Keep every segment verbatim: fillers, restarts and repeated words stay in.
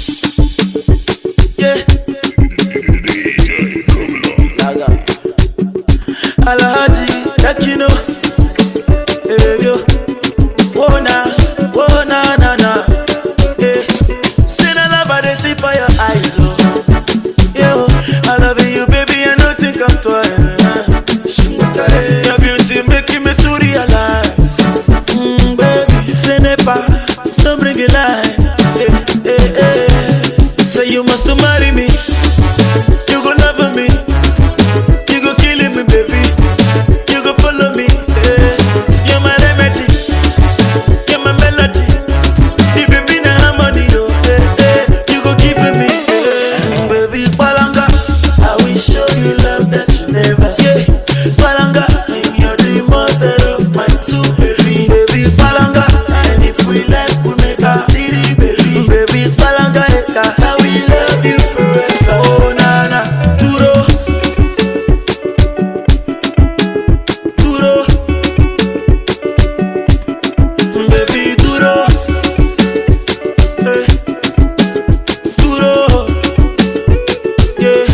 Yeah. Laga. Alhaji, Takino. Hey, yo. Whoa, na, whoa, na, na, na. Hey. See the love I dey see by your eyes, oh. Yo, I love you, baby, I don't think I'm twice. Your beauty making me to realize. Mm, baby, say never, don't bring it light. Hey, hey, hey. Say you must marry me. You go love me. You go killing me, baby. You go follow me. Hey. You're my remedy. You're my melody. The baby na harmony, oh. Hey, hey. You go give me. Hey. Baby, Palanga, I will show you love that you never see. Palanga, and you're the mother of my two baby. Baby, Palanga, and if we like, we make a three baby. Baby, Palanga, I will love you forever. Oh, na na, duro, duro, baby, duro, eh, duro, yeah.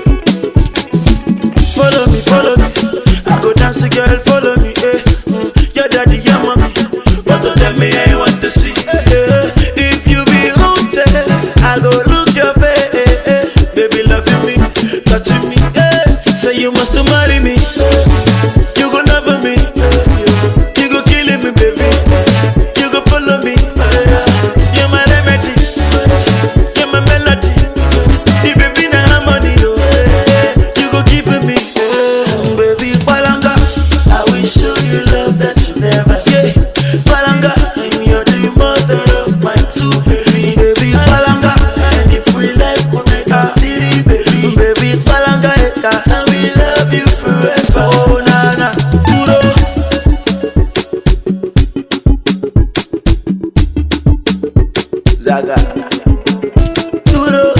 Follow me, follow me. I go dance, girl, follow me, eh. Mm, your daddy, your mommy, but don't tell me I want to see. Eh, if you be haunted, I go look your face, eh, eh. Baby, loving me, touching me, eh. Say you must marry me. You go love me. You go killing me, baby. You go follow me. You're my remedy. You're my melody. The baby na harmony, oh. You go give me. Baby, Palanga, I will show you love that you never see. Palanga, and you're the mother of my two baby. Baby, Palanga, and if we like, we make a three baby. Baby, Palanga, I will love you forever. Oh, na na, duro, Zaga, duro,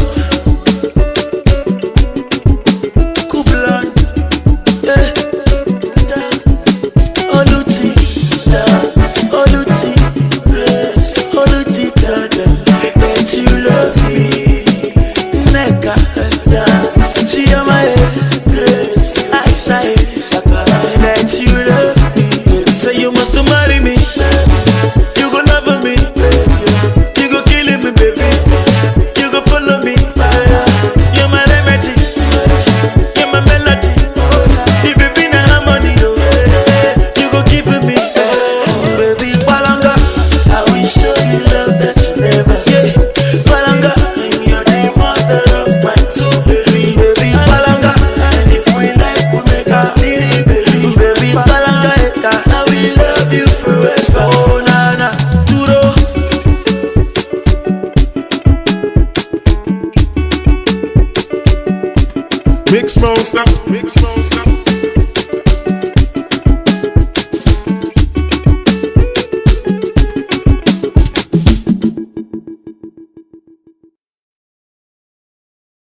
Kublan, yeah, dance, Oluti, dance, Oluti, grace, Oluti, tada, that you love me, Neka, dance, Chiamae, grace, Aisha, Sapa, that you love me. Say you must marry me. You go love me. You go killing me, baby. You go follow me. You're my remedy. You're my melody. The baby na harmony, oh. You go give me. Baby, Palanga, I will show you love that you never see. Palanga, and you're the mother of my two baby. Baby, Palanga, and if we like, we make a three baby. Baby, Palanga, I will love you forever. Oh, na na, duro, Mix monster, mix monster.